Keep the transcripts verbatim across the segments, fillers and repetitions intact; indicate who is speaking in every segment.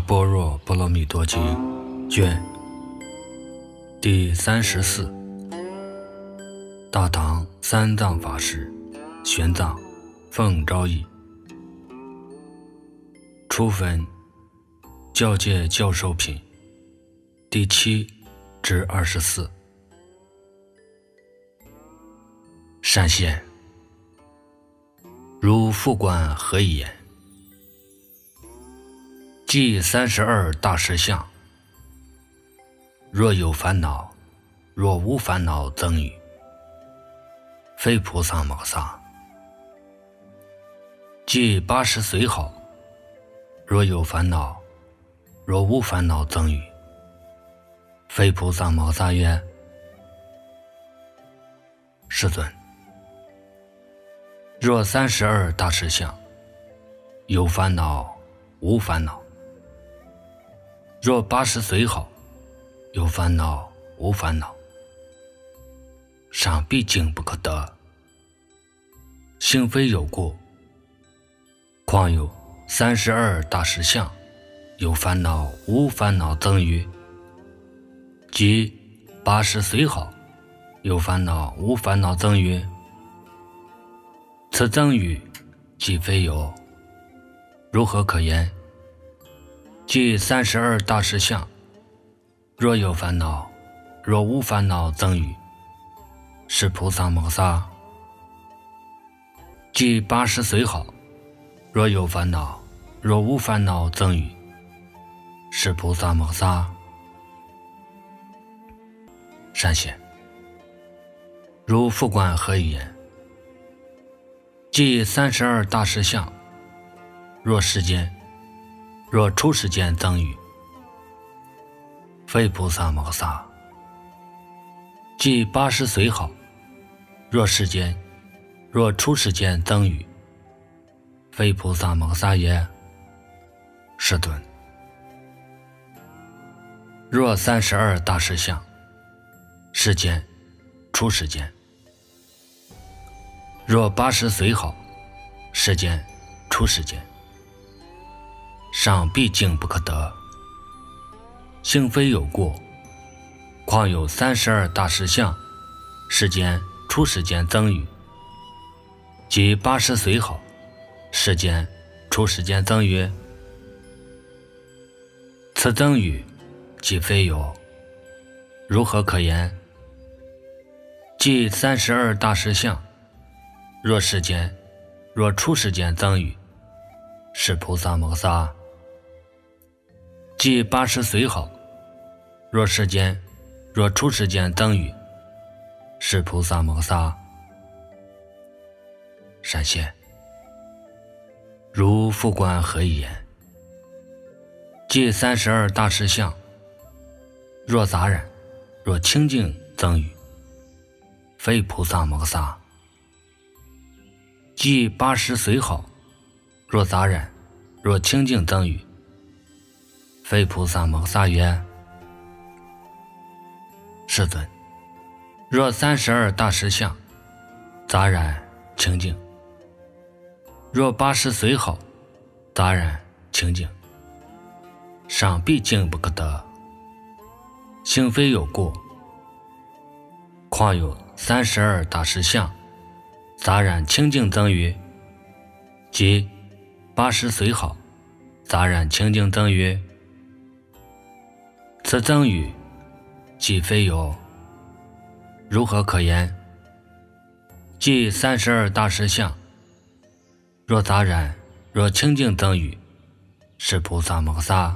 Speaker 1: 般若波罗蜜多经卷第三十四，大唐三藏法师玄奘奉诏译，初分教界教授品第七至二十四。善现，如复观何以言？即三十二大实相，若有烦恼，若无烦恼增语，非菩萨摩萨。即八十随好，若有烦恼，若无烦恼增语，非菩萨摩萨曰：世尊，若三十二大实相，有烦恼无烦恼，若八十随好，有烦恼无烦恼，尚必经不可得，性非有过，况有三十二大实相，有烦恼无烦恼增于，即八十随好，有烦恼无烦恼增于，此增语即非有，如何可言？即三十二大实相，若有烦恼，若无烦恼增语，是菩萨摩萨。即八十随好，若有烦恼，若无烦恼增语，是菩萨摩萨。善现，如复观何以言？即三十二大实相，若世间，若出世间增语，非菩萨摩萨。即八十随好，若世间，若出世间增语，非菩萨摩萨也。世尊，若三十二大实相，世间出世间，若八十随好，世间出世间，尚必经不可得，性非有过，况有三十二大实相，世间出世间增语，即八十随好，世间出世间增语，此增语即非有，如何可言？即三十二大实相，若世间，若出世间增语，是菩萨摩萨。即八十随好，若世间，若出世间增语，是菩萨摩萨。善现，如复观何以言？即三十二大实相，若杂染，若清净增语，非菩萨摩萨。即八十随好，若杂染，若清净增语，非菩萨摩萨曰：世尊，若三十二大实相，杂染清净，若八十随好，杂染清净，尚必经不可得，性非有过，况有三十二大实相，杂染清净增于，即八十随好，杂染清净增于，此增语即非有，如何可言？即三十二大实相，若杂染，若清净增语，是菩萨摩萨。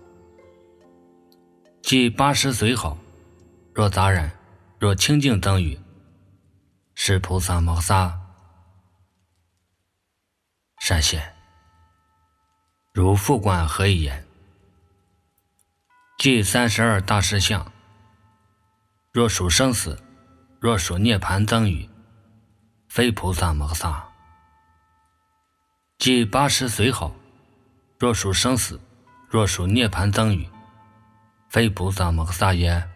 Speaker 1: 即八十随好，若杂染，若清净增语，是菩萨摩萨。善现，如复观何以言？即三十二大实相，若属生死，若属涅盘增语，非菩萨摩萨。即八十随好，若属生死，若属涅盘增语，非菩萨摩萨也。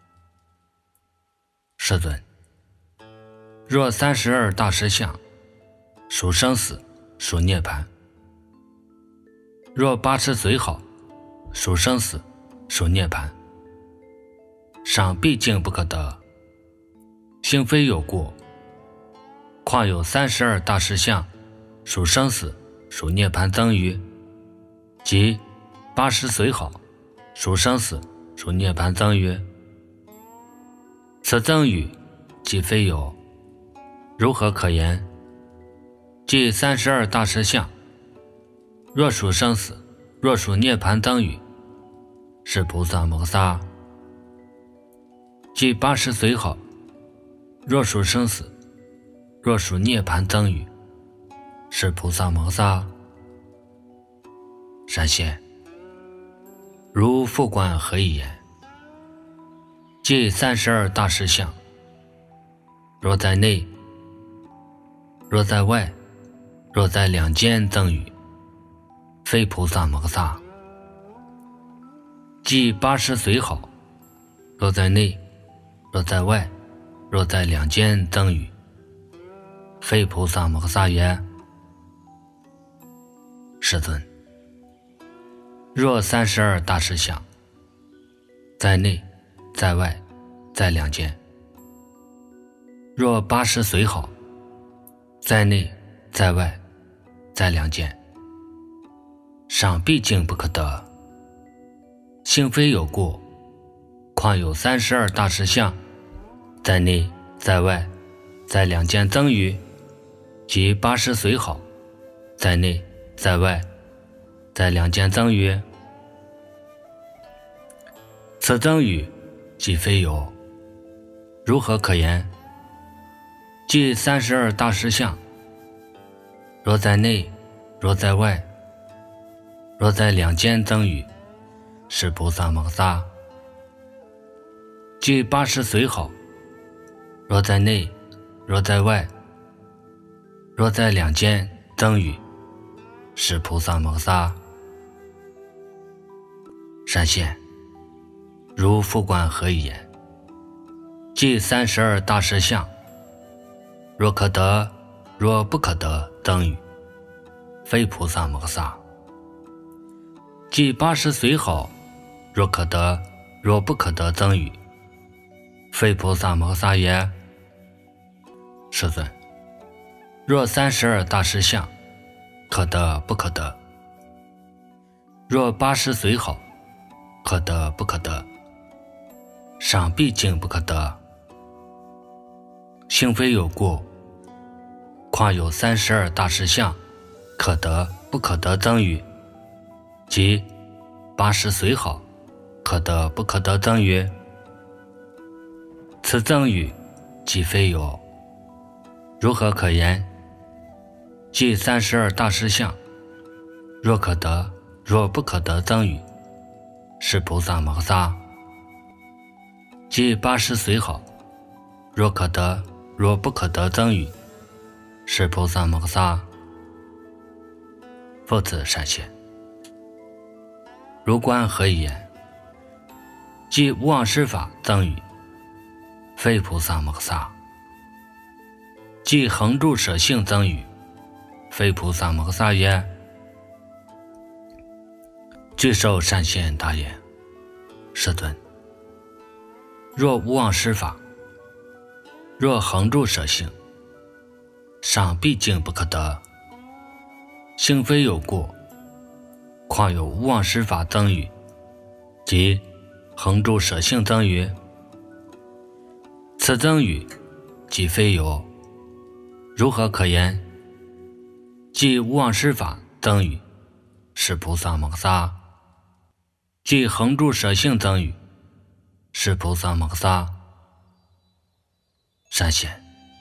Speaker 1: 世尊，若三十二大实相，属生死，属涅盘，若八十随好， 属生死，属涅槃。上毕竟不可得，性非有过，况有三十二大实相，属生死，属涅槃增余，即八十随好，属生死，属涅槃增余。此增余即非有，如何可言？即三十二大实相，若属生死，若属涅槃增余，是菩萨摩萨。即八十随好，若属生死，若属涅槃增余，是菩萨摩萨。善现，如复观何以言？即三十二大实相，若在内，若在外，若在两间增余，非菩萨摩萨。即八十随好，若在内，若在外，若在两间增余，非菩萨摩萨也。世尊，若三十二大实相，在内，在外，在两间，若八十随好，在内，在外，在两间，上毕竟不可得，性非有过，况有三十二大实相，在内，在外，在两间增余，即八十随好，在内，在外，在两间增余。此增余即非有，如何可言？即三十二大实相，若在内，若在外，若在两间增余，是菩萨摩萨。即八十随好，若在内，若在外，若在两间增余，是菩萨摩萨。善现，如复观何以言？即三十二大实相，若可得，若不可得增余，非菩萨摩萨。即八十随好，若可得，若不可得增余，非菩萨摩萨也。世尊，若三十二大实相，可得不可得，若八十随好，可得不可得，上毕竟不可得，性非有过，况有三十二大实相，可得不可得增余，即八十随好，可得不可得增余。此增余即非有，如何可言？即三十二大实相，若可得，若不可得增余，是菩萨摩萨。即八十随好，若可得，若不可得增余，是菩萨摩萨。复次善现，如观何以言？即无妄施法增余，非菩萨摩萨。即恒住舍性增余，非菩萨摩萨也。具受善现大言，世尊，若无妄施法，若恒住舍性，上毕竟不可得，性非有过，况有无妄施法增余，即恒住舍性增余。此增余即非有，如何可言？即无妄施法增余，是菩萨摩萨。即恒住舍性增余，是菩萨摩萨。善现，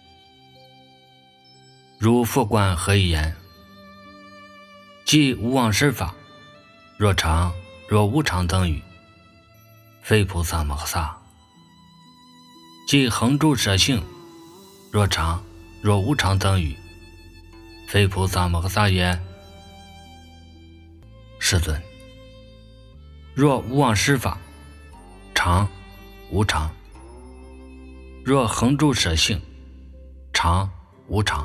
Speaker 1: 如复观何以言？即无妄施法，若常若无常增余，非菩萨摩萨。即恒住舍性，若常若无常增余，非菩萨摩萨也。世尊，若无妄施法，常无常，若恒住舍性，常无常，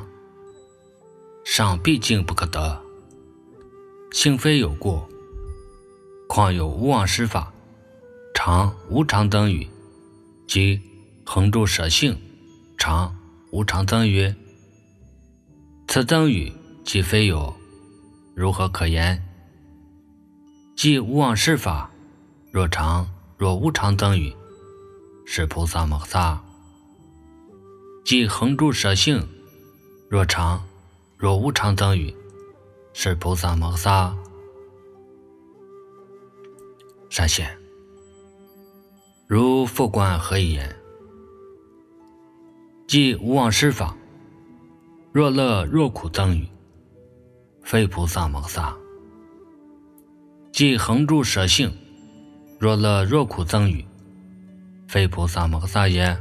Speaker 1: 上毕竟不可得，性非有过， 况有无妄施法，常无常等语，即恒住舍性，常无常增曰：此增语既非有，如何可言？即无妄施法，若常若无常增语，是菩萨摩萨；即恒住舍性，若常若无常增语，是菩萨摩萨。善显，如复观何以言？即无妄施法，若乐若苦增语，非菩萨摩萨；即恒住舍性，若乐若苦增语，非菩萨摩萨也。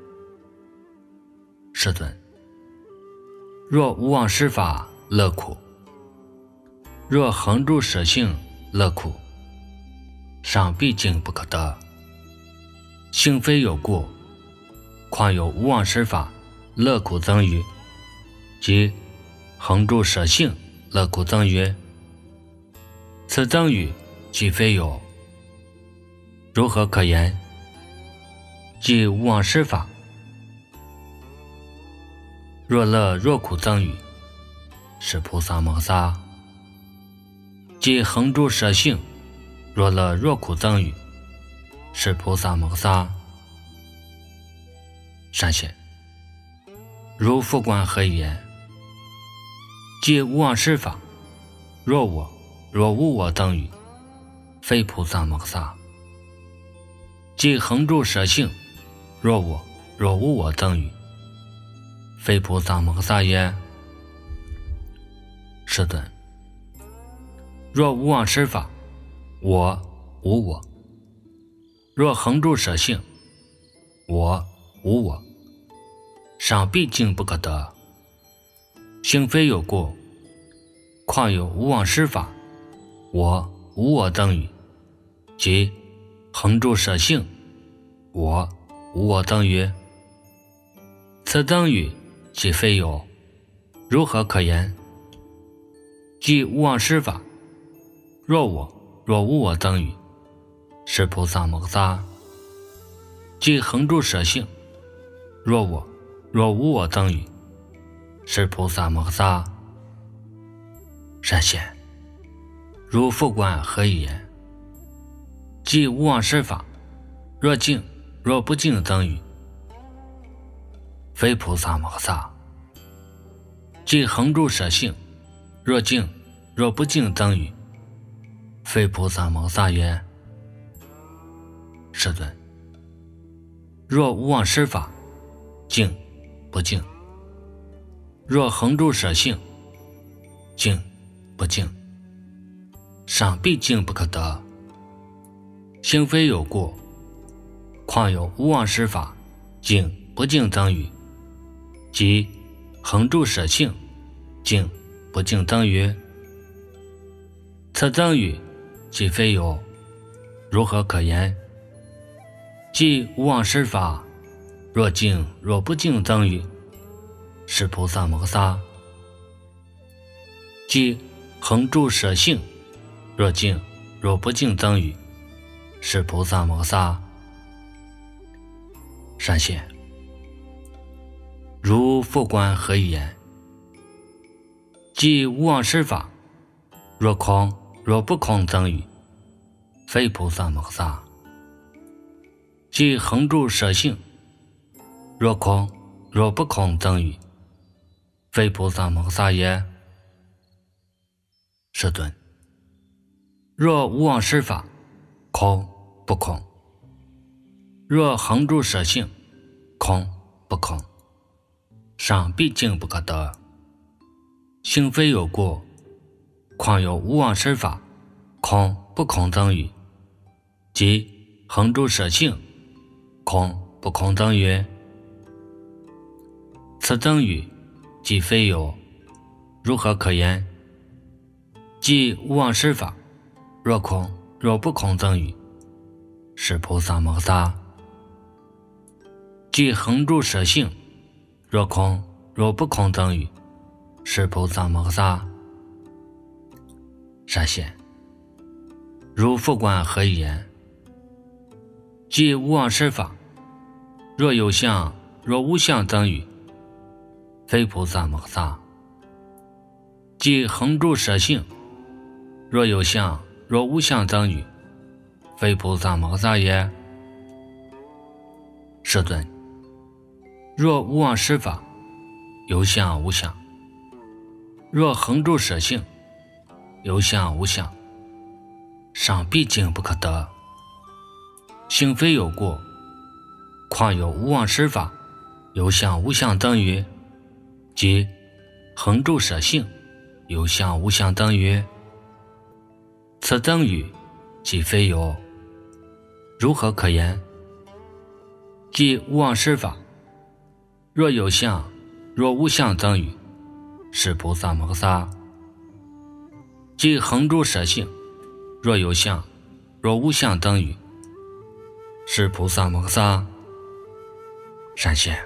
Speaker 1: 世尊，若无妄施法乐苦，若恒住舍性乐苦，尚毕竟不可得。性非有过，况有无妄施法乐苦增语，即恒住舍性乐苦增曰：此增语既非有，如何可言？即无妄施法，若乐若苦增语，是菩萨摩萨；即恒住舍性，若乐若苦增语，是菩萨摩萨。善显，如复观何以言？即无妄施法，若我若无我增语，非菩萨摩萨；即恒住舍性，若我若无我增语，非菩萨摩萨也。世尊，若无妄施法，我无我；若恒住舍性，我无我，尚毕竟不可得。性非有过，况有无妄施法，我无我增语，即恒住舍性，我无我增语，此增语既非有，如何可言？即无妄施法，若我若无我增语，是菩萨摩萨；即恒住舍性，若我若无我增语，是菩萨摩萨。善显，如复观何以言？即无妄施法，若净若不净增语，非菩萨摩萨；即恒住舍性，若净若不净增语，非菩萨摩萨也。世尊，若无妄施法，净不净；若恒住舍性，净不净，尚毕竟不可得。性非有过，况有无妄施法净不净增语，即恒住舍性，净不净增语，此增语既非有，如何可言？即无妄施法，若净若不净增语，是菩萨摩萨；即恒住舍性，若净若不净增语，是菩萨摩萨。善显，如复观何以言？即无妄施法，若空若不空增语，非菩萨摩萨；即恒住舍性，若空若不空增语，非菩萨摩萨也。世尊，若无妄施法，空不空；若恒住舍性，空不空，尚毕竟不可得。性非有过，况有无妄施法，空不空增语，即恒住舍性，空不空增语，此增语既非有，如何可言？即无妄施法，若空若不空增语，是菩萨摩萨；即恒住舍性，若空若不空增语，是菩萨摩萨。善显， 如复观何以言？即无妄施法，若有相若无相等语，非菩萨摩萨。即恒住舍性，若有相若无相等语，非菩萨摩萨也。世尊，若无妄施法，有相无相；若恒住舍性，有相无相，尚毕竟不可得。性非有过，况有无妄施法，有相无相等语，即恒住舍性，有相无相等语。此等语即非有，如何可言？即无妄施法，若有相若无相等语，是菩萨摩萨。即恒住舍性，若有相若无相等语，是菩萨摩萨。善现，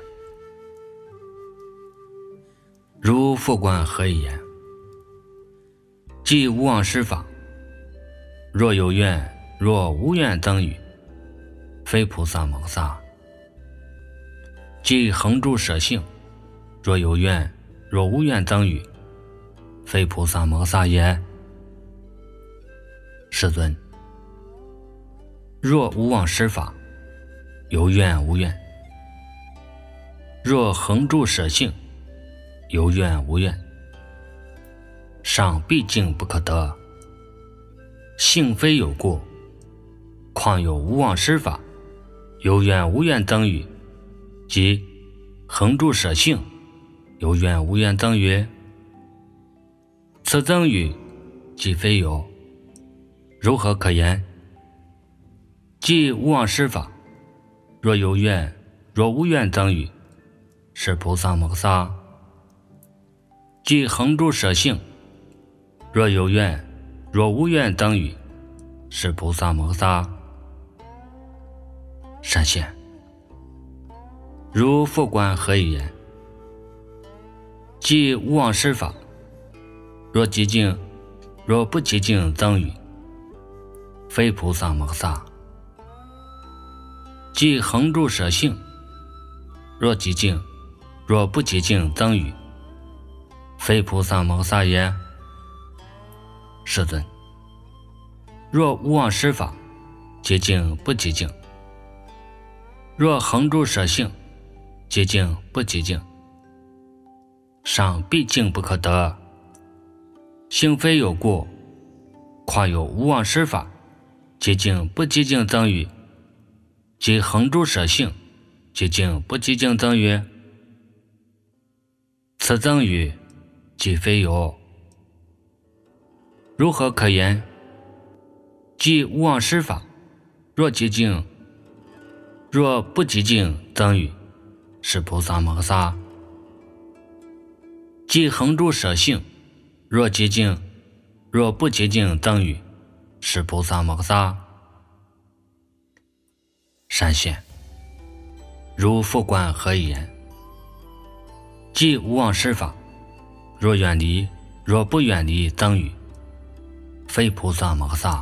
Speaker 1: 如复观何以言？即无妄施法，若有愿若无愿等语，非菩萨摩萨。即恒住舍性，若有愿若无愿等语，非菩萨摩萨也。世尊，若无妄施法，有愿无愿；若恒住舍性，有愿无愿，尚毕竟不可得。性非有过，况有无妄施法，有愿无愿等语，即恒住舍性，有愿无愿等语。此等语即非有，如何可言？即无妄施法，若有愿若无愿等语，是菩萨摩萨。即恒住舍性，若有愿若无愿等语，是菩萨摩萨。善现，如复观何以言？即无妄施法，若极静若不极静等语，非菩萨摩萨。即恒住舍性，若极静若不极静等语，非菩萨摩萨也。世尊，若无妄施法，极静不极静；若恒住舍性，极静不极静，尚毕竟不可得。性非有过，况有无妄施法，极静不极静等语，即恒住舍性，极静不极静等语。此等语即非有，如何可言？即无妄施法，若极静若不极静等语，是菩萨摩萨。即恒住舍性，若极静若不极静等语，是菩萨摩萨。善现，如复观何以言？即无妄施法，若远离若不远离等语，非菩萨摩萨。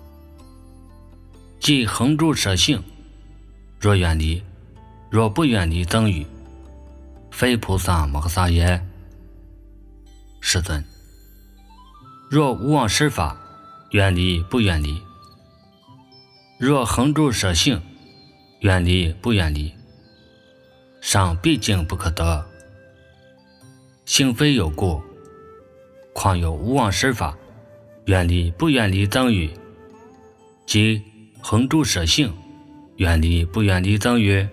Speaker 1: 即恒住舍性，若远离若不远离等语，非菩萨摩萨也。世尊，若无妄施法，远离不远离；若恒住舍性，远离不远离，尚毕竟不可得。性非有过，况有无妄施法，远离不远离等语，即恒住舍性，远离不远离等语。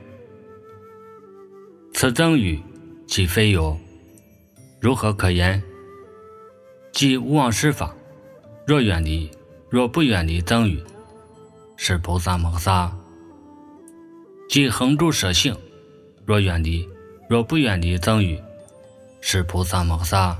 Speaker 1: 此等语即非有，如何可言？即无妄施法，若远离若不远离等语，是菩萨摩萨。即恒住舍性，若远离若不远离等语，是菩萨摩萨。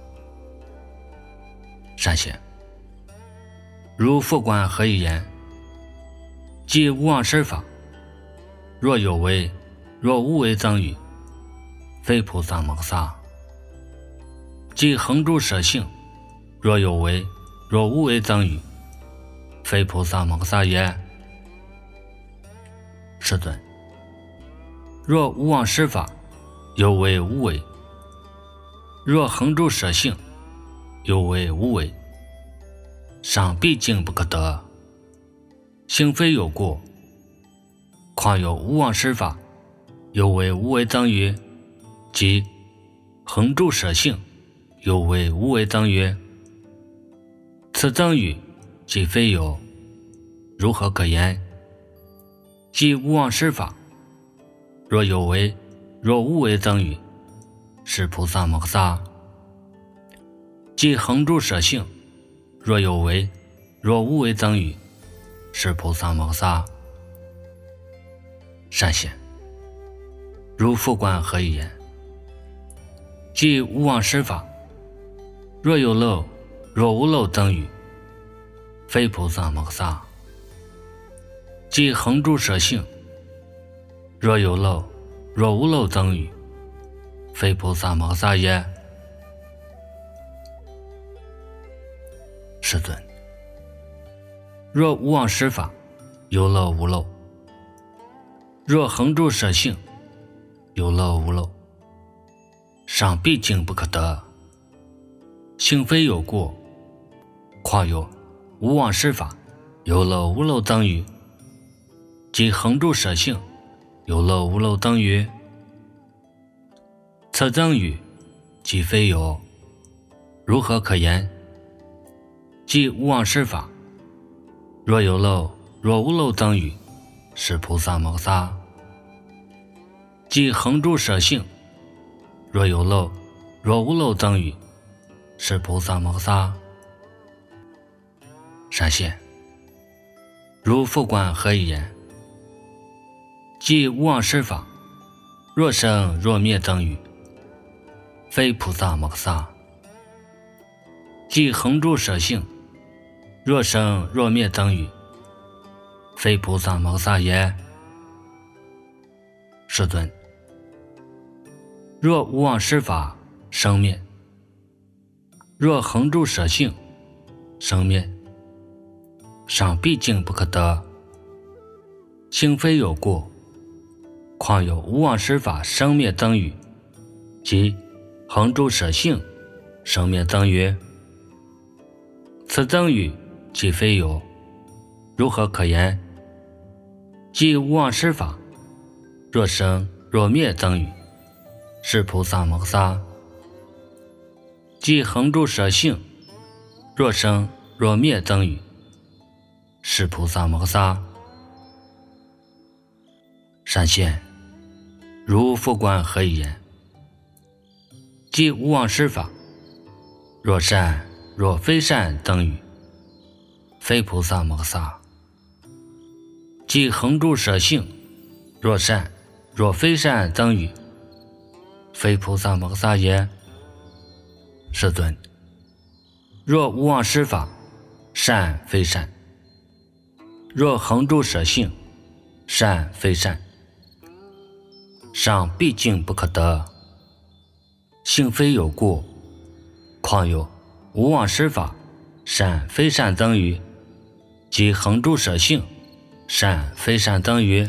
Speaker 1: 善现，如复观何以言？即无妄施法，若有为若无为等语，非菩萨摩萨。即恒住舍性，若有为若无为等语， 非菩萨蒙萨也。世尊，若无忘施法，犹为无为；若恒住舍性，犹为无为。上必竟不可得，性非有过，况有无忘施法，犹为无为增于，即恒住舍性，犹为无为增于。此增语即非有，如何可言？即无忘施法，若有为，若无为增语，是菩萨摩萨；即恒住舍性，若有为，若无为增语，是菩萨摩萨。善显，如复观何以言？即无忘施法，若有漏，若无漏增语，非菩萨摩萨；即恒住舍性，若有漏，若无漏增语，非菩萨摩萨也。世尊，若无忘施法，有漏无漏；若恒住舍性，有漏无漏。上必竟不可得，性非有过，况有无忘施法，有漏无漏增于，即恒住舍性，有漏无漏增于。此增语即非有，如何可言？即无忘施法，若有漏，若无漏增语，是菩萨摩萨；即恒住舍性，若有漏，若无漏增语，是菩萨摩萨。善现，如复观何以言？即无忘施法，若生若灭增语，非菩萨摩萨；即恒住舍性，若生若灭增语，非菩萨摩萨也。世尊，若无忘施法生灭，若恒住舍性生灭，上必竟不可得，性非有过，况有无忘施法生灭增语，即恒住舍性生灭增于。此增语即非有，如何可言？即无忘施法，若生若灭增语，是菩萨摩萨；即恒住舍性，若生若灭增语，是菩萨摩萨。善现，如复观何以言？即无忘施法，若善若非善增语，非菩萨摩萨；即恒住舍性，若善若非善增语，非菩萨摩萨也。世尊，若无忘施法善非善，若恒住舍性善非善，上必竟不可得，性非有过，况有无忘施法善非善增于，即恒住舍性善非善增于。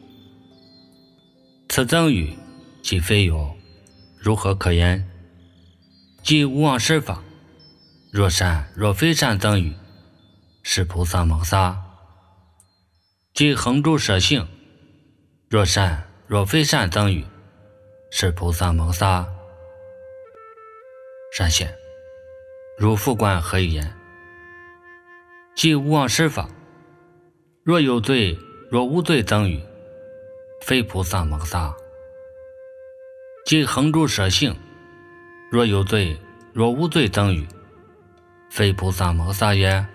Speaker 1: 此增语即非有，如何可言？即无忘施法，若善若非善增语，是菩萨摩萨；即恒住舍性，若善若非善增语，是菩萨摩萨。善现，如复观何以言？即无忘施法，若有罪若无罪增语，非菩萨摩萨；即恒住舍性，若有罪若无罪增语，非菩萨摩萨也。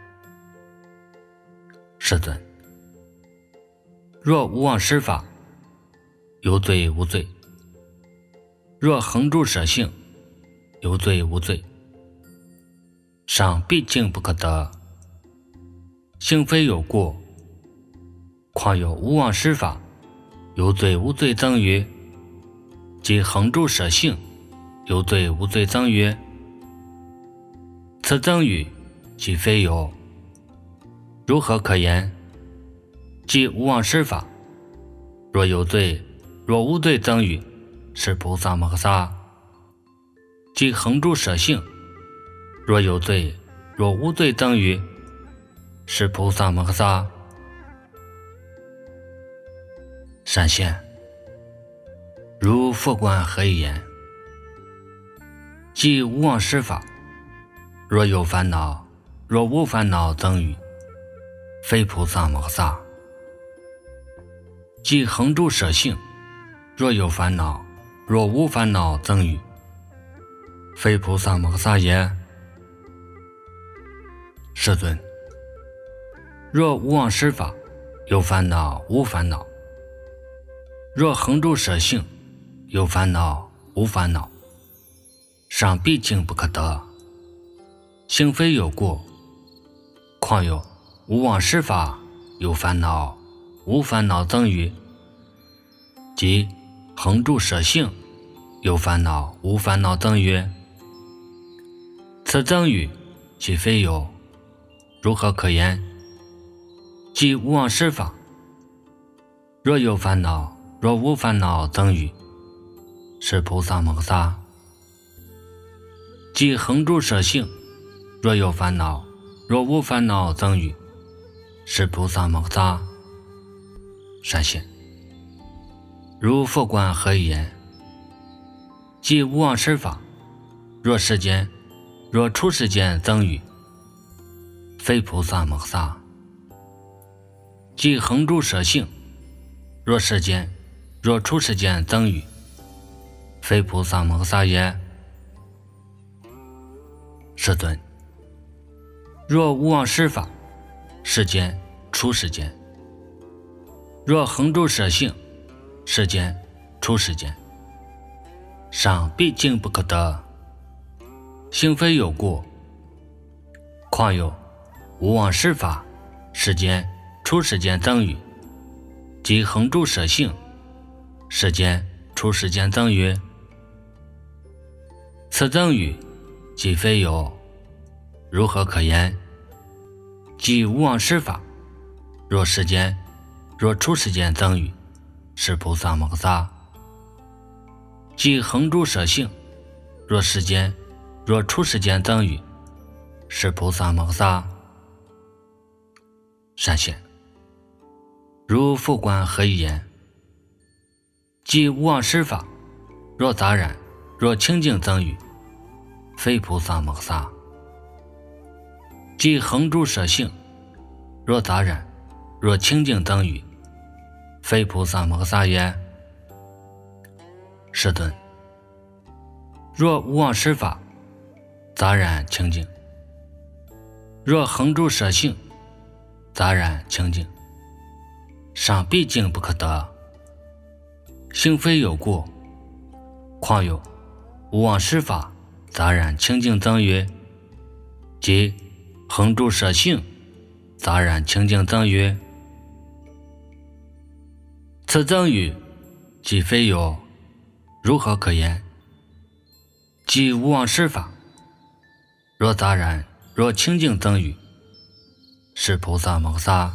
Speaker 1: 世尊，若无忘施法，有罪无罪；若恒住舍性，有罪无罪。上必竟不可得，性非有过，况有无忘施法，有罪无罪增于，即恒住舍性，有罪无罪增于。此增语即非有， 如何可言？即无妄施法，若有罪，若无罪增于，是菩萨摩诃萨。即恒住舍性，若有罪，若无罪增于，是菩萨摩诃萨。闪现，如佛观何以言？即无妄施法，若有烦恼，若无烦恼增于，非菩萨摩诃萨。即恒住舍性，若有烦恼，若无烦恼增于，非菩萨摩诃萨也。世尊，若无妄施法，有烦恼无烦恼，若恒住舍性，有烦恼无烦恼，尚毕竟不可得，性非有过。况有无妄施法，有烦恼无烦恼增于，即恒住舍性，有烦恼无烦恼增于，此增于即非有，如何可言？即无妄施法，若有烦恼，若无烦恼增于，是菩萨摩诃萨。即恒住舍性，若有烦恼，若无烦恼增于，是菩萨摩诃萨。闪现，如佛观何以言？即无妄施法，若世间，若出世间增于，非菩萨摩诃萨。即恒住舍性，若世间，若出世间增于，非菩萨摩诃萨也。世尊，若无妄施法，世间出世间，若恒住舍性，世间出世间，尚毕竟不可得，性非有过。况有无妄施法，世间出世间增于，即恒住舍性，世间出世间增于，此增于即非有，如何可言？即无妄施法，若世间，若出世间增于，是菩萨摩诃萨。即恒住舍性，若世间，若出世间增于，是菩萨摩诃萨。闪现，如佛观何以言？即无妄施法，若杂染，若清净增于，非菩萨摩诃萨。即恒住舍性，若杂染，若清净增于，非菩萨摩诃萨也。世尊，若无妄施法，杂染清净，若恒住舍性，杂染清净，尚毕竟不可得，性非有过。况有无妄施法，杂染清净增于，即恒住舍性，杂染清净增于，此增于即非有，如何可言？即无妄施法，若杂染，若清净增于，是菩萨摩诃萨。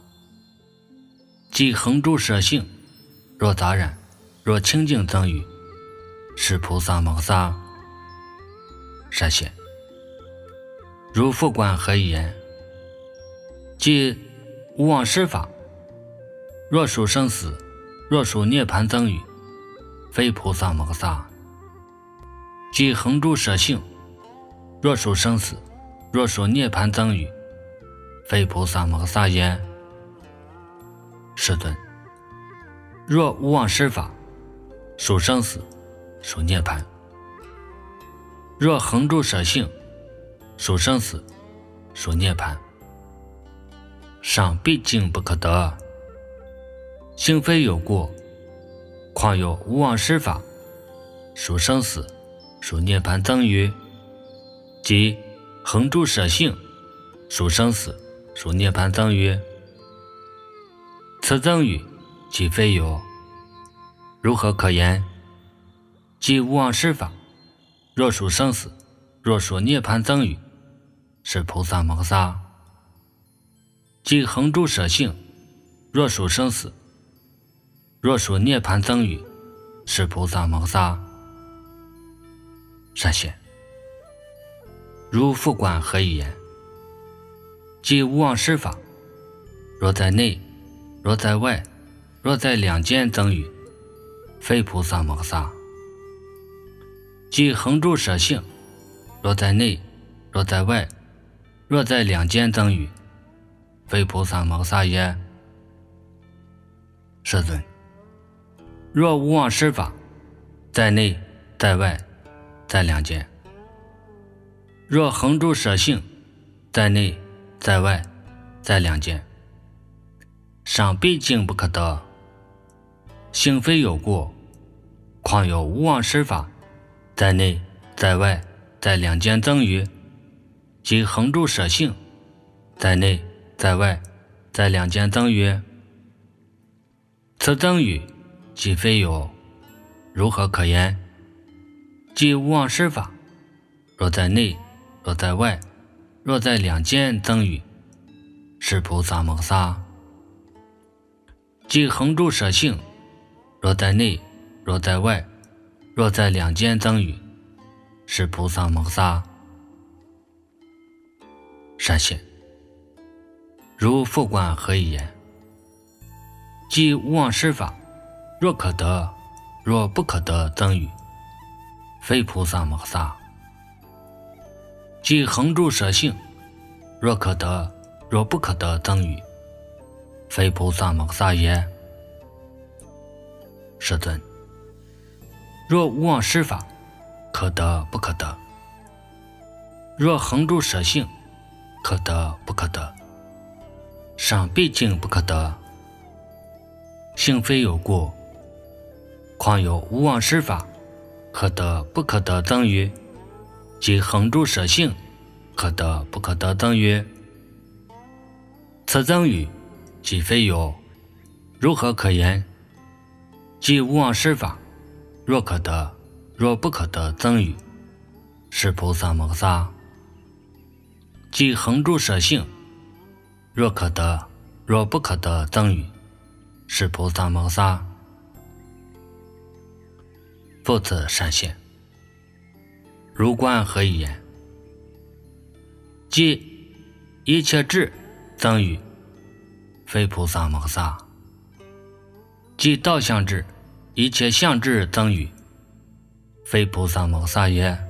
Speaker 1: 即恒住舍性，若杂染，若清净增于，是菩萨摩诃萨。闪现，如佛观何以言？即无妄施法，若属生死，若属涅槃增于，非菩萨摩诃萨。即恒住舍性，若属生死，若属涅槃增于，非菩萨摩诃萨也。世尊，若无妄施法，属生死，属涅槃；若恒住舍性，属生死，属涅槃，尚毕竟不可得，性非有过。况有无妄施法，属生死，属涅槃增于，即恒住舍性，属生死，属涅槃增于，此增于即非有，如何可言？即无妄施法，若属生死，若属涅槃增于，是菩萨摩诃萨。 即恒住舍性，若属生死，若属涅槃增语，是菩萨蒙萨。善显，如复观何以言？即无妄施法，若在内，若在外，若在两间增语，非菩萨蒙萨。即恒住舍性，若在内，若在外，若在两间增语，非菩萨蒙萨也。世尊，若无妄施法，在内，在外，在两间；若恒住舍性，在内，在外，在两间，尚毕竟不可得。性非有过，况有无妄施法，在内，在外，在两间增语，即恒住舍性，在内，在外，在两间增语。此增语即非有，如何可言？即无妄施法，若在内，若在外，若在两间增语，是菩萨蒙萨。即恒住舍性，若在内，若在外，若在两间增语，是菩萨蒙萨。善显，如复观何以言？即无妄施法，若可得，若不可得增语，非菩萨蒙萨。即恒住舍性，若可得，若不可得增语，非菩萨蒙萨也。世尊，若无妄施法，可得不可得；若恒住舍性，可得不可得，尚毕竟不可得。性非有过，况有无妄施法，可得不可得增语，即恒住舍性，可得不可得增语。此增语即非有，如何可言？即无妄施法，若可得，若不可得增语，是菩萨蒙萨。即恒住舍性，若可得，若不可得增语，是菩萨蒙萨。复次善显，如观何以言？即一切智增语，非菩萨蒙萨。即道相智，一切相智增语，非菩萨蒙萨也。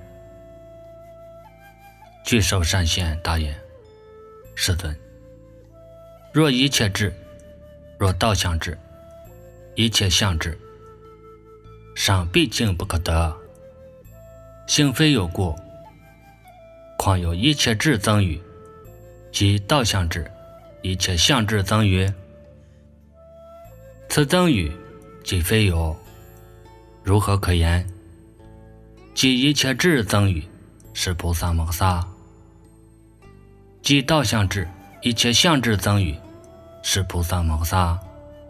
Speaker 1: 具受善显答言：世尊，若一切智，若道相智，一切相智，尚毕竟不可得。性非有过，况有一切智增语，即道相智，一切相智增语。此增语即非有，如何可言？即一切智增语，是菩萨蒙萨。即道相智，一切相智增语，是菩萨蒙萨。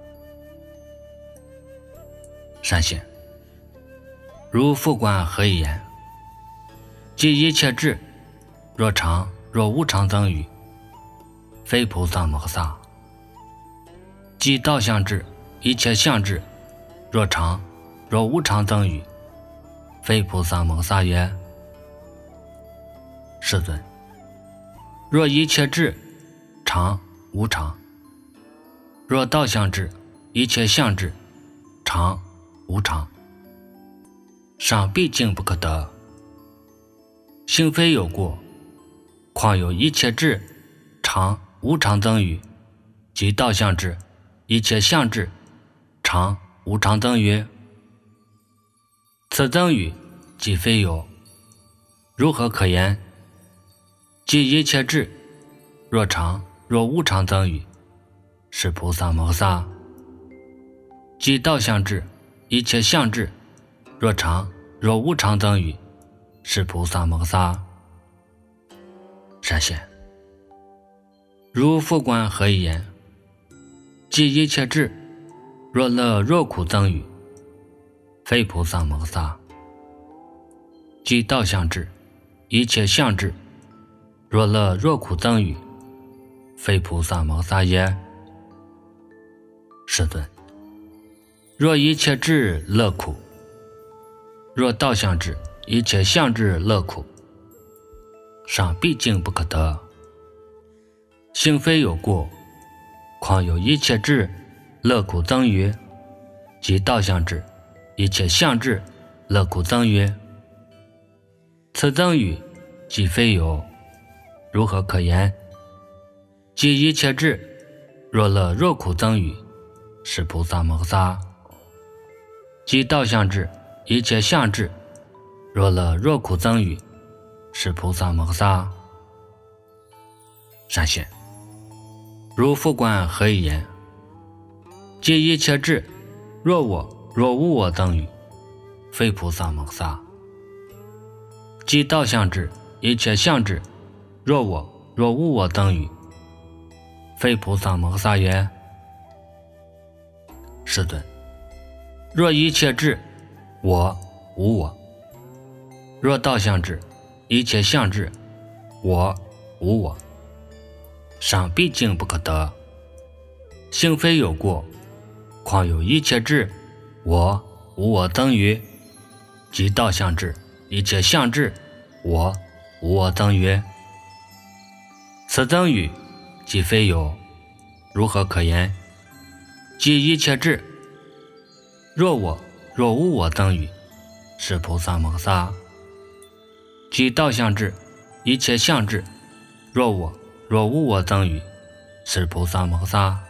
Speaker 1: 善显，如复观何以言？即一切智，若常若无常增语，非菩萨蒙萨。即道相智，一切相智，若常若无常增语，非菩萨蒙萨也。世尊，若一切智常无常，若道相智，一切相智常无常，尚毕竟不可得。性非有过，况有一切智常无常增语，即道相智，一切相智常无常增语。此增语即非有，如何可言？即一切智，若常若无常增语，是菩萨蒙萨。即道相智，一切相智，若常若无常增语，是菩萨蒙萨。善显，如复观何以言？即一切智，若乐若苦增语，非菩萨蒙萨。即道相智，一切相智，若乐若苦增语， 非菩萨摩萨也。世尊，若一切智乐苦，若道相智一切相智乐苦，尚毕竟不可得。性非有过，况有一切智乐苦增于，即道相智一切相智乐苦增于。此增于即非有，如何可言？即一切智若乐若苦增于，是菩萨摩萨。即道相智一切相智若乐若苦增于，是菩萨摩萨。善显，如复观何以言？即一切智若我若无我增于，非菩萨摩萨。即道相智一切相智若我若无我增于，非菩萨摩萨也。世尊，若一切智我无我，若道相智一切相智我无我，尚毕竟不可得。性非有过，况有一切智我无我增于，即道相智一切相智我无我增于。此增于即非有，如何可言？即一切智若我若无我增于，是菩萨摩萨。即道相智一切相智若我若无我增于，是菩萨摩萨。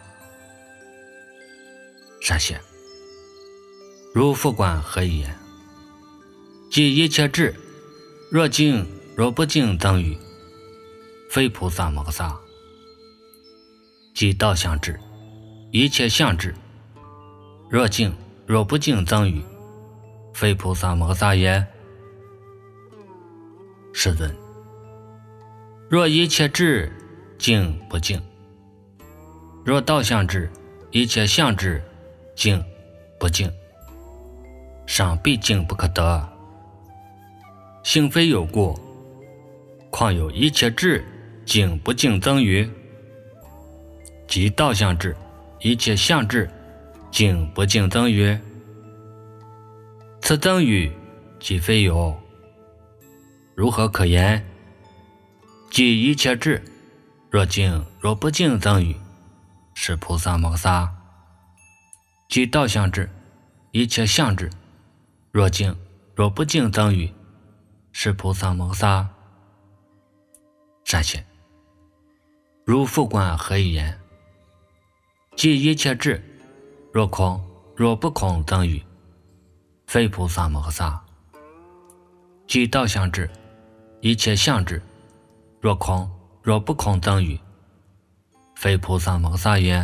Speaker 1: 善显，如复观何以言？即一切智若净若不净增于，非菩萨摩萨。即道相智一切相智若净若不净增于，非菩萨摩萨也。世尊，若一切智净不净，若道相智一切相智净不净，尚毕竟不可得。性非有过，况有一切智净不净增于，即道相智一切相智净不净增于。此增于即非有，如何可言？即一切智若净若不净增于，是菩萨摩萨。即道相智一切相智若净若不净增于，是菩萨摩萨。善显，如复观何以言？即一切智若空若不空增于，非菩萨摩萨。即道相智一切相智若空若不空增于，非菩萨摩萨也。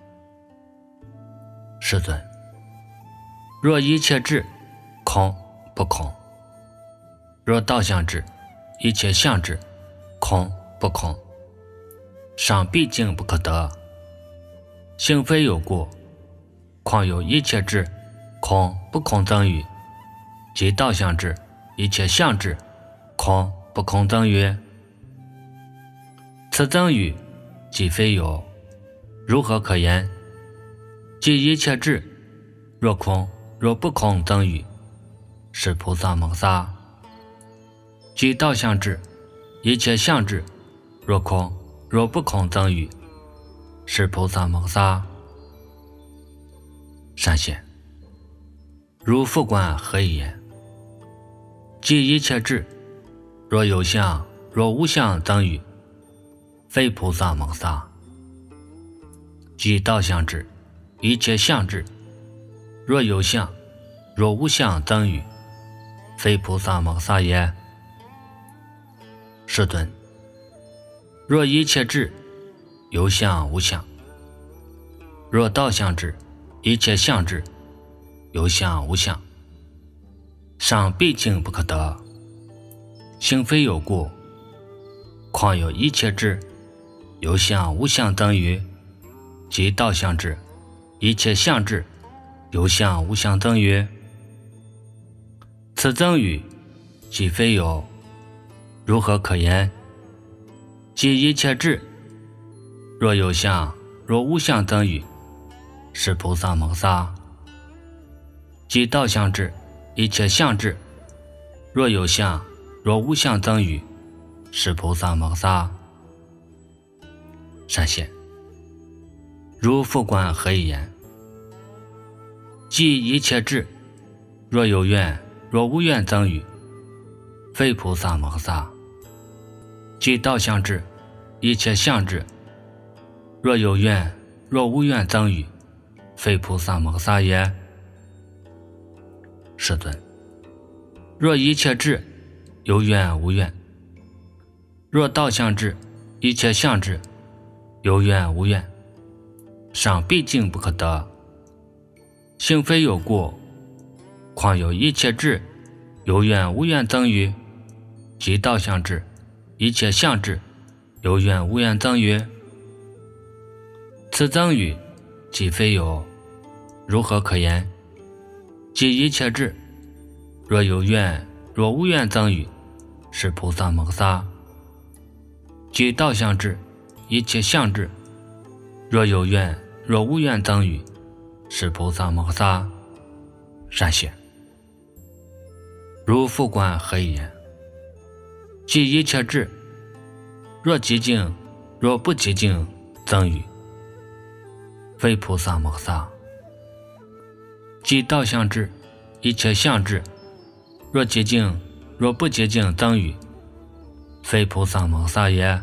Speaker 1: 世尊，若一切智空不空，若道相智一切相智空不空，尚毕竟不可得。性非有过，况有一切智空不空增于，即道相智一切相智空不空增于。此增于即非有，如何可言？即一切智若空若不空增于，是菩萨摩萨。即道相智一切相智若空若不空增于，是菩萨摩萨。善显，如复观何以言？即一切智若有相若无相增于，非菩萨摩萨。即道相智一切相智若有相若无相增于，非菩萨摩萨也。世尊，若一切智有相无相，若道相智一切相智有相无相，尚毕竟不可得。性非有过，况有一切智有相无相增于，即道相智一切相智有相无相增于。此增于即非有，如何可言？即一切智若有相，若无相增语，是菩萨摩萨。即道相智，一切相智，若有相，若无相增语，是菩萨摩萨。善现，如复观何以言？即一切智，若有愿，若无愿增语，非菩萨摩萨。即道相智，一切相智，若有愿，若无愿增语，非菩萨摩萨也。世尊，若一切智，有愿无愿；若道相智，一切相智，有愿无愿，尚毕竟不可得。性非有过，况有一切智，有愿无愿增语，即道相智，一切相智，有愿无愿增语。此增语，即非有，如何可言？即一切智，若有愿，若无愿增语，是菩萨摩萨。即道相智，一切相智，若有愿，若无愿增语，是菩萨摩萨。善现，如复观何以言？即一切智，若极静，若不极静增语，非菩萨摩萨。即道相智，一切相智，若极静，若不极静增语，非菩萨摩萨也。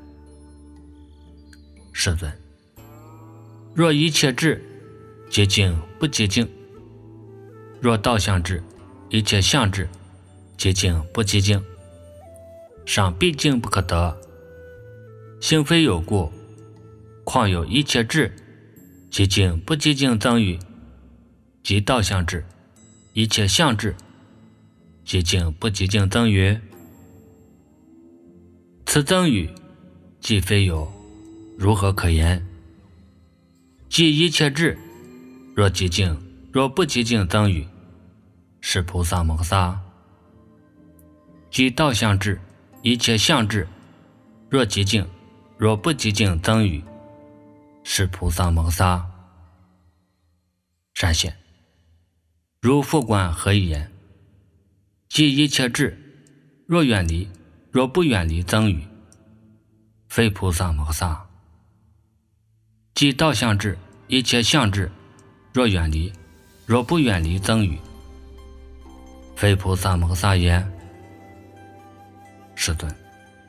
Speaker 1: 世尊，若一切智，极静不极静；若道相智，一切相智，极静不极静，尚毕竟不可得。性非有过，况有一切智，极静不极静增语，即道相智，一切相智，极静不极静增语。此增语，即非有，如何可言？即一切智，若极静，若不极静增语，是菩萨摩萨。即道相智，一切相智，若极静，若不极静增语，是菩萨摩萨。善现，如复观何以言？即一切智，若远离，若不远离增语，非菩萨摩萨。即道相智，一切相智，若远离，若不远离增语，非菩萨摩萨也。世尊，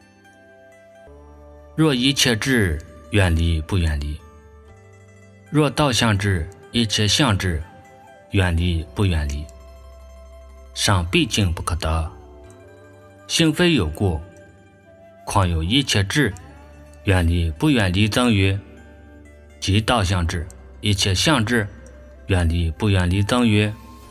Speaker 1: 若一切智远离不远离，若道相智，一切相智，远离不远离，尚毕竟不可得。性非有过，况有一切智，远离不远离增语，即道相智，一切相智，远离不远离增语。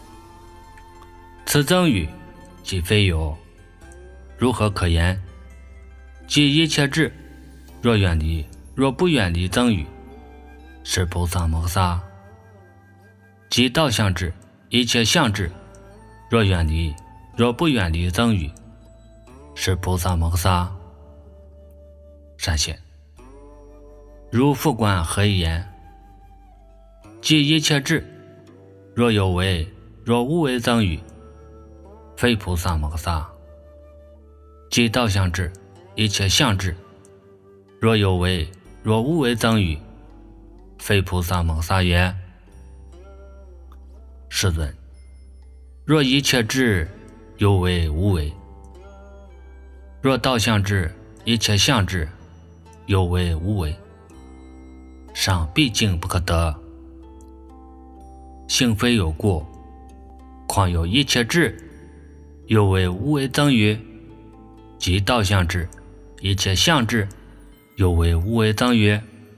Speaker 1: 此增语，即非有，如何可言？即一切智，若远离，若不远离增语，是菩萨摩萨。即道相智，一切相智，若远离，若不远离增语，是菩萨摩萨。善现，如复观何以言？即一切智，若有为，若无为增语，非菩萨摩萨。即道相智，一切相智，若有为，若无为增语，非菩萨摩萨也。世尊，若一切智，有为无为；若道相智，一切相智，有为无为，尚毕竟不可得。性非有过，况有一切智，有为无为增语，即道相智，一切相智，有为无为增语。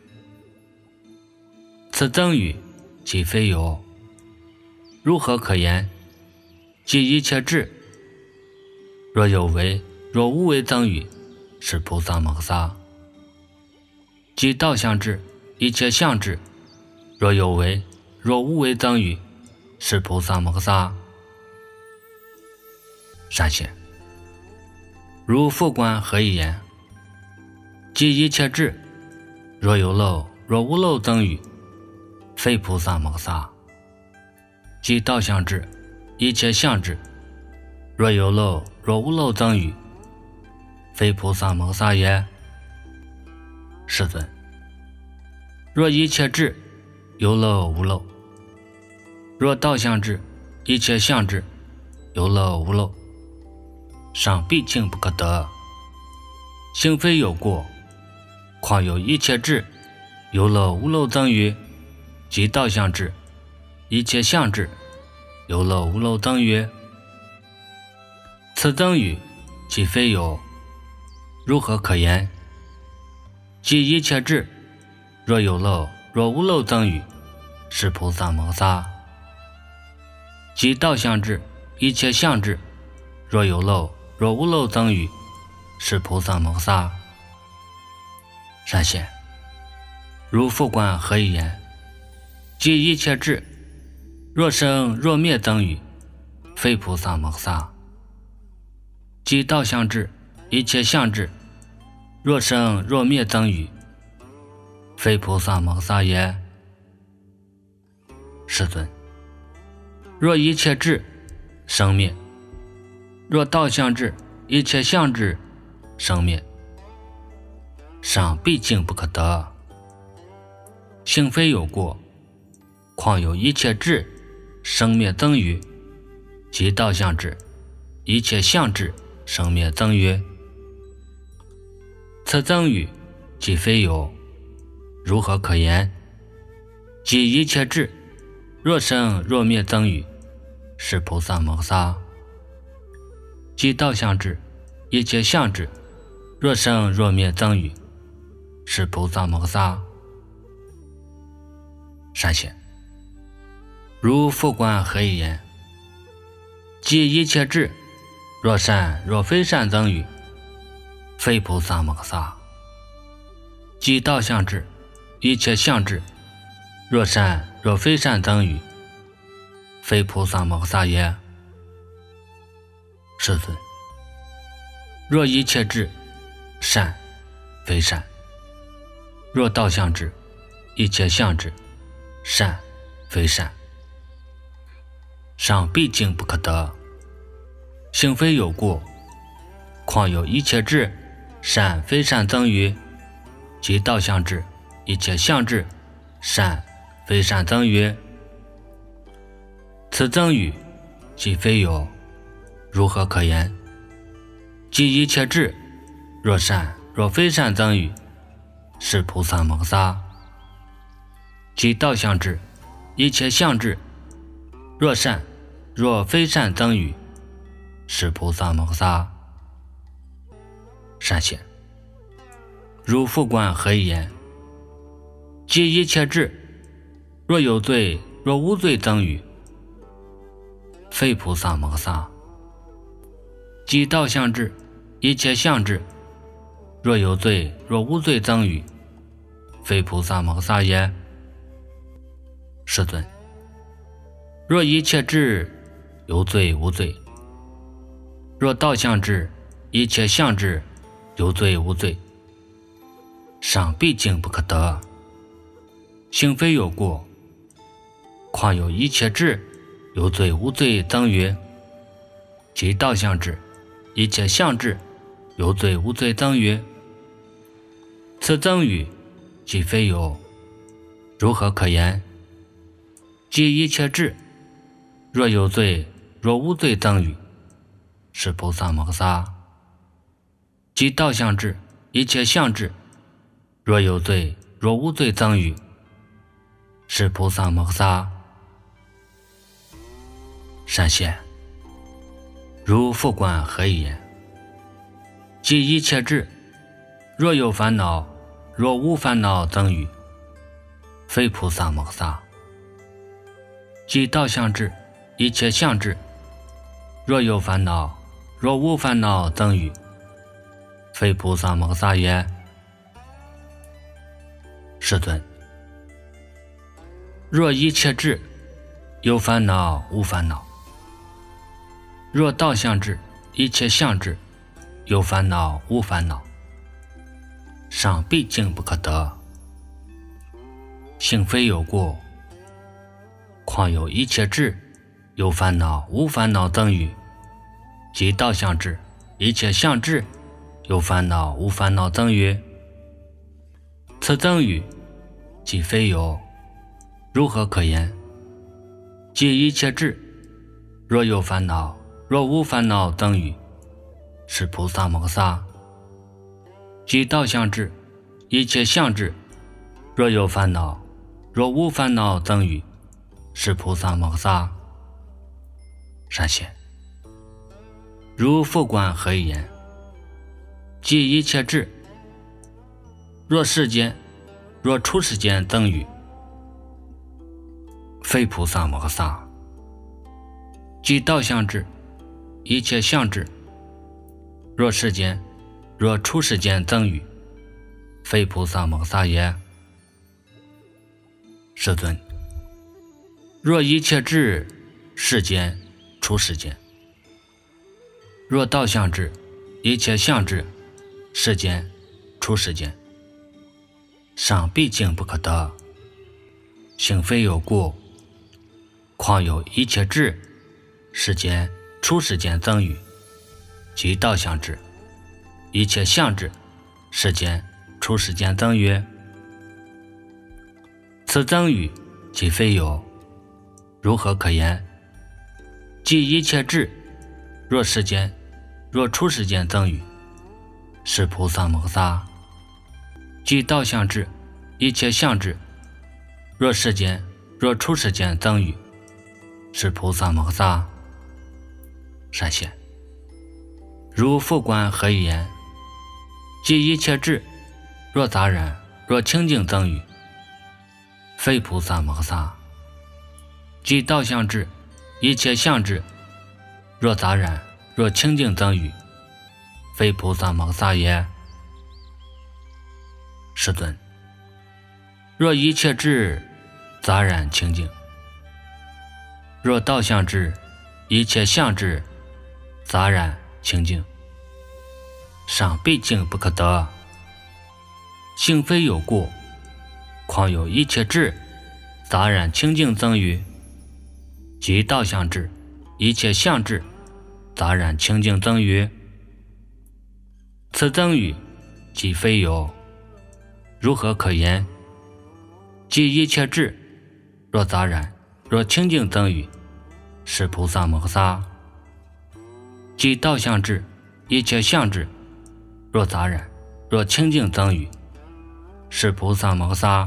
Speaker 1: 此增语，即非有，如何可言？即一切智，若有为，若无为增语，是菩萨摩萨。即道相智，一切相智，若有为，若无为增语，是菩萨摩萨。善现，如复观何以言？即一切智， 若有漏，若无漏增语，非菩萨摩萨。即道相智，一切相智，若有漏，若无漏增语，非菩萨摩萨也。世尊，若一切智有漏无漏，若道相智，一切相智有漏无漏，尚毕竟不可得。性非有过，况有一切智有漏无漏增语，即道相智，一切相智有漏无漏增语。此增语既非有，如何可言？即一切智若有漏，若无漏增语，是菩萨摩萨。即道相智，一切相智若有漏，若无漏增语，是菩萨摩萨。善贤，如复观何以言？即一切智若生若灭增语，非菩萨摩萨。即道相智，一切相智若生若灭增语，非菩萨摩萨也。世尊，若一切智生灭，若道相智，一切相智生灭，尚毕竟不可得。性非有过，况有一切智生灭增语，即道相智，一切相智生灭增语。此增语既非有，如何可言？即一切智若生若灭增语，是菩萨摩萨。即道相智，一切相智若生若灭增语，是菩萨摩萨。善贤，如复观何以言？即一切智若善若非善增语，非菩萨摩萨。即道相智，一切相智若善若非善增语，非菩萨摩萨也。世尊，若一切智善非善，若道相智，一切相智善非善，尚毕竟不可得。性非有过，况有一切智善非善增语，即道相智，一切相智善非善增语。此增语既非有，如何可言？即一切智若善若非善增语，是菩萨摩萨。即道相智，一切相智若善若非善增语，是菩萨摩萨。善贤，如复观何以言？即一切智若有罪若无罪增语，非菩萨摩萨。即道相智，一切相智若有罪若无罪增语，非菩萨摩萨也。世尊，若一切智有罪无罪，若道相智，一切相智有罪无罪，尚毕竟不可得。性非有过，况有一切智有罪无罪增语，即道相智，一切相智有罪无罪增语。此增语既非有，如何可言？即一切智若有罪若无罪增语，是菩萨摩萨。即道相智，一切相智若有罪若无罪增语，是菩萨摩萨。善贤，如复观何以言？即一切智若有烦恼若无烦恼增语，非菩萨摩萨。即道相智，一切相智若有烦恼若无烦恼增语，非菩萨摩萨也。世尊，若一切智有烦恼无烦恼，若道相智，一切相智有烦恼无烦恼，尚毕竟不可得。 性非有过，况有一切智，有烦恼无烦恼等语，即道相智，一切相智，有烦恼无烦恼等语。此等语即非有，如何可言？即一切智，若有烦恼，若无烦恼等语，是菩萨摩萨。即道相智，一切相智，若有烦恼，若无烦恼等语，是菩萨摩萨。善显，如复观何以言？即一切智，若世间，若出世间等语，非菩萨摩萨。即道相智，一切相智，若世间，若出世间等语，非菩萨摩萨也。世尊，若一切智，世间出世间，若道相智，一切相智，世间出世间，尚毕竟不可得，性非有过，况有一切智，世间出世间等语，即道相智，一切相智，世间出世间等语。此等语即非有，如何可言？即一切智，若世间，若出世间等语，是菩萨摩萨。即道相智，一切相智，若世间，若出世间等语，是菩萨摩萨。善显，如复观何以言？即一切智，若杂染，若清净等语，非菩萨摩萨。即道相智，一切相智，若杂染，若清净等语，非菩萨摩萨也。世尊，若一切智杂染清净，若道相智，一切相智杂染清净，尚毕竟不可得，性非有过，况有一切智杂染清净等语，即道相智，一切相智杂染清净等语。此等语即非有，如何可言？即一切智，若杂染，若清净等语，是菩萨摩萨。即道相智，一切相智，若杂染，若清净等语，是菩萨摩萨。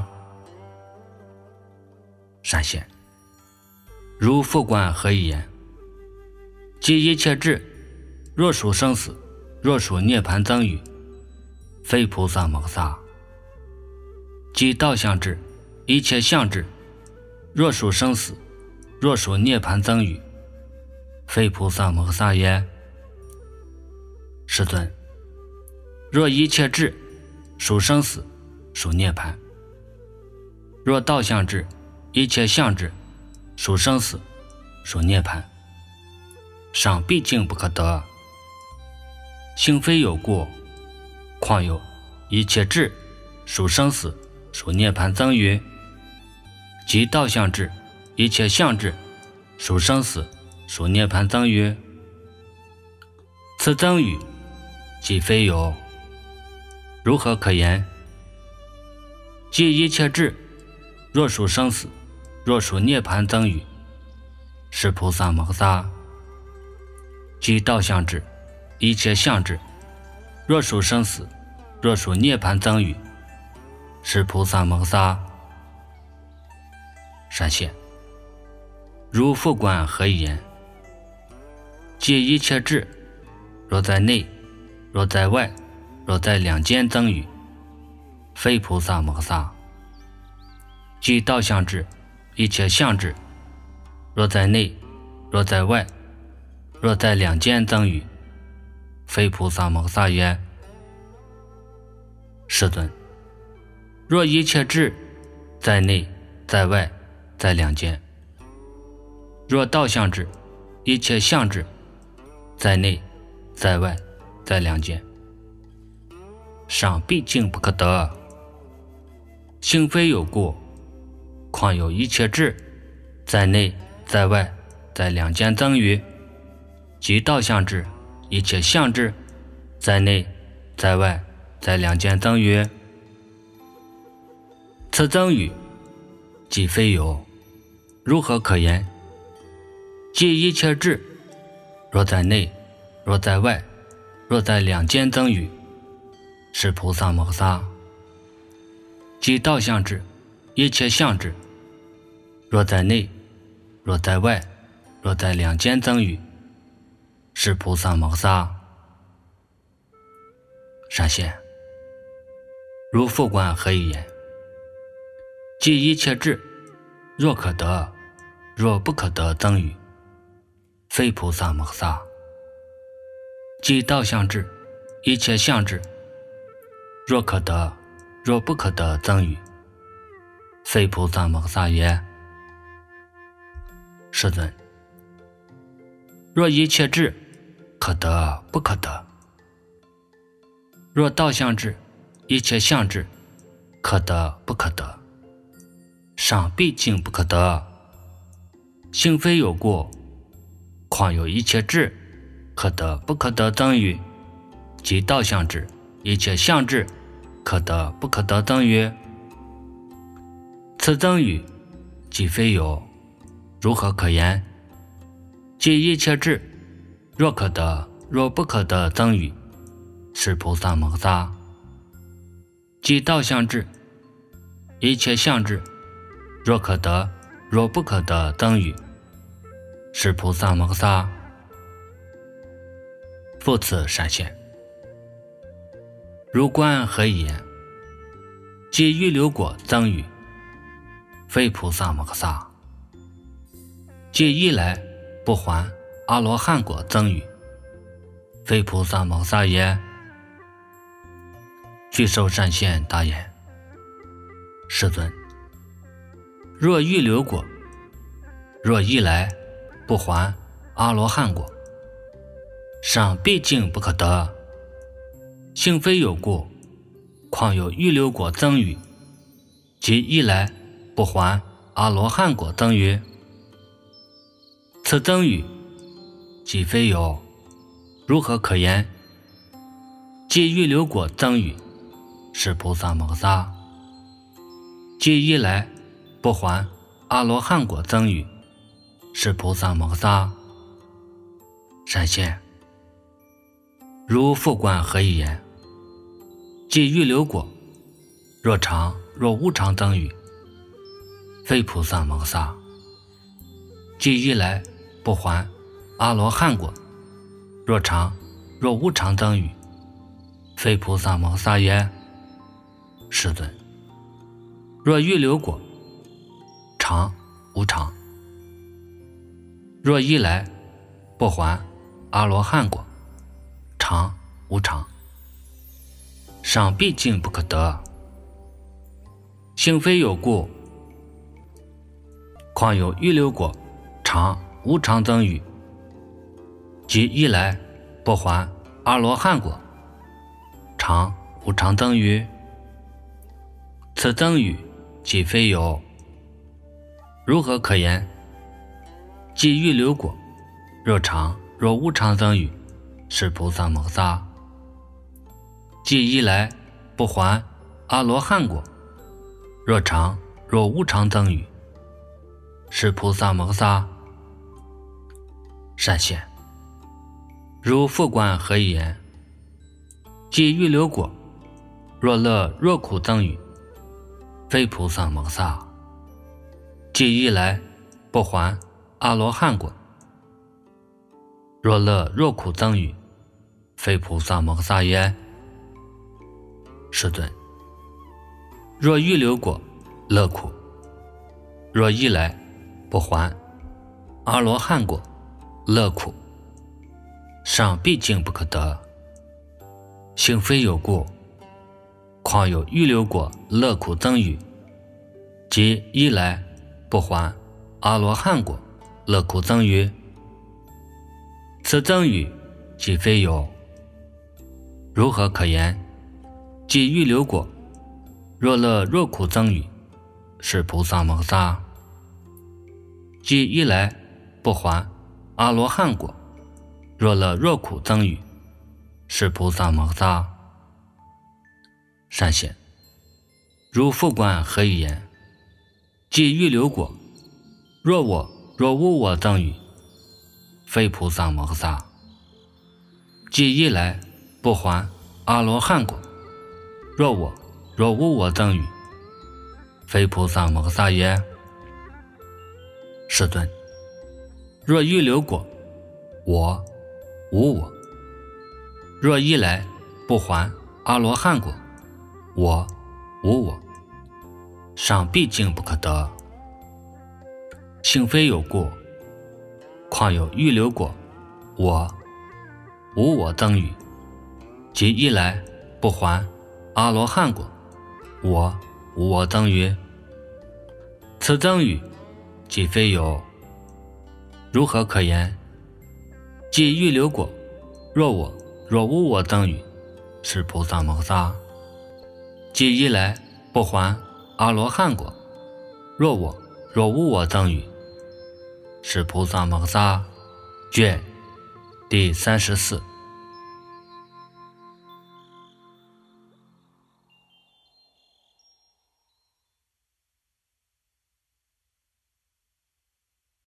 Speaker 1: 善显，如复观何以言？即一切智，若属生死，若属涅槃等语，非菩萨摩萨。即道相智，一切相智，若属生死，若属涅槃等语，非菩萨摩萨也。世尊，若一切智属生死，属涅槃，若道相智，一切相智属生死，属涅槃，尚毕竟不可得，性非有过，况有一切智属生死，属涅槃等语，即道相智，一切相智属生死，属涅槃等语。此等语即非有，如何可言？即一切智，若属生死，若属涅槃等语，是菩萨摩萨。即道相智，一切相智，若属生死，若属涅槃等语，是菩萨摩萨。善显，如复观何以言？即一切智，若在内，若在外，若在两间等语，非菩萨摩萨。即道相智，一切相智，若在内，若在外，若在两间等语，非菩萨摩萨也。世尊，若一切智在内，在外，在两间，若道相智，一切相智，在内，在外，在两间，尚毕竟不可得，性非有过， 况有一切智，在内在外，在两间增余，即道相智，一切相智，在内在外，在两间增余。此增余即非有，如何可言？即一切智，若在内，若在外，若在两间增余，是菩萨摩萨。即道相智，一切相智，若在内，若在外，若在两间增余，是菩萨摩萨。闪现，如复观何以言？即一切智，若可得，若不可得增余，非菩萨摩萨。即道相智，一切相智，若可得，若不可得增余，非菩萨摩萨也。世尊，若一切智可得不可得，若道相智，一切相智可得不可得，尚毕竟不可得。性非有过，况有一切智可得不可得增余，即道相智，一切相智可得不可得增余。此增余即非有，如何可言？即一切智，若可得，若不可得增余，是菩萨摩萨。即道相智，一切相智，若可得，若不可得增余，是菩萨摩萨。复次闪现，如观何以言？即预流果增余，非菩萨摩萨。即一来不还阿罗汉果增余，非菩萨摩萨也。具受善现答言：世尊，若预流果，若一来不还阿罗汉果，尚毕竟不可得。性非有故，况有预流果增余，即一来不还阿罗汉果增余。此增余即非有，如何可言？即预流果增余，是菩萨摩萨。即一来不还阿罗汉果增余，是菩萨摩萨。闪现，如复观何以言？即预流果，若常若无常增余，非菩萨摩萨。即一来不还阿罗汉果，若常若无常增余，非菩萨摩萨也。世尊，若预流果，常无常，若一来不还阿罗汉果，常无常，尚毕竟不可得。性非有故，况有预流果常无常增余，即一来不还阿罗汉果，常无常增余。此增余即非有，如何可言？即预流果，若常若无常增余，是菩萨摩萨。即一来不还阿罗汉果，若常若无常增余，是菩萨摩萨。闪现，如复观何以言？即预流果，若乐若苦增余，非菩萨摩萨。即一来不还阿罗汉果，若乐若苦增余，非菩萨摩萨也。世尊，若预流果乐苦，若一来不还阿罗汉果乐苦，尚毕竟不可得。性非有故，况有预流果乐苦增余，即一来不还阿罗汉果乐苦增余。此增余即非有，如何可言？即预流果，若乐若苦增余， 是菩萨摩萨。即一来不还阿罗汉果，若乐若苦增语，是菩萨摩萨。善显，如复观何以言？即欲流果，若我若无我增语，非菩萨摩萨。即一来不还阿罗汉果，若我若无我增语，非菩萨摩萨也。世尊，若欲流果，我无我，若一来不还阿罗汉果，我无我，尚毕竟不可得。性非有过，况有欲流果，我无我增语，即一来不还阿罗汉果，我无我增语，此增语即非有，如何可言？即欲流果，若我若无我增语，是菩萨摩萨。即一来不还阿罗汉果，若我若无我增语，是菩萨摩萨。卷第三十四。